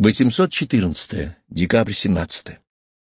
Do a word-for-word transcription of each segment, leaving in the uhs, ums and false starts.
восемьсот четырнадцатое. Декабрь семнадцатое.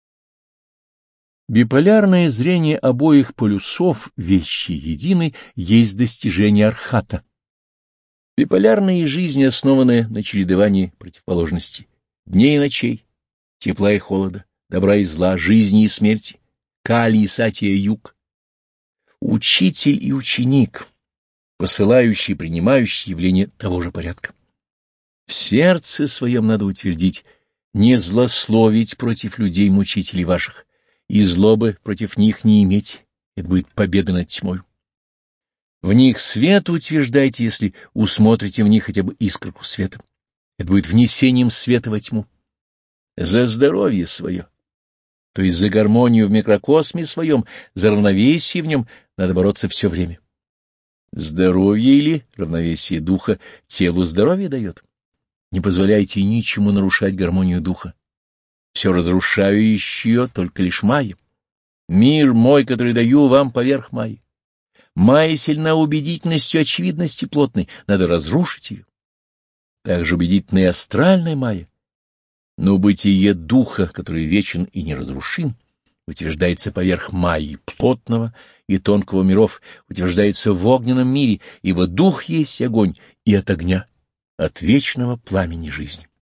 Биполярное зрение обоих полюсов вещи единой есть достижение архата. Биполярная жизнь основана на чередовании противоположностей, дней и ночей, тепла и холода, добра и зла, жизни и смерти, кали и сатия юг. Учитель и ученик, посылающий и принимающий явление того же порядка. В сердце своем надо утвердить, не злословить против людей мучителей ваших, и злобы против них не иметь, это будет победа над тьмой. В них свет утверждайте, если усмотрите в них хотя бы искорку света. Это будет внесением света во тьму. За здоровье свое, то есть за гармонию в микрокосме своем, за равновесие в нем надо бороться все время. Здоровье или равновесие духа телу здоровье дает. Не позволяйте ничему нарушать гармонию духа. Все разрушающее только лишь майя. Мир мой, который даю вам поверх майи. Майя сильна убедительностью очевидности плотной, надо разрушить ее. Также убедительна и астральная майя. Но бытие духа, который вечен и неразрушим, утверждается поверх майи плотного и тонкого миров, утверждается в огненном мире, ибо дух есть огонь и от огня, от вечного пламени жизни.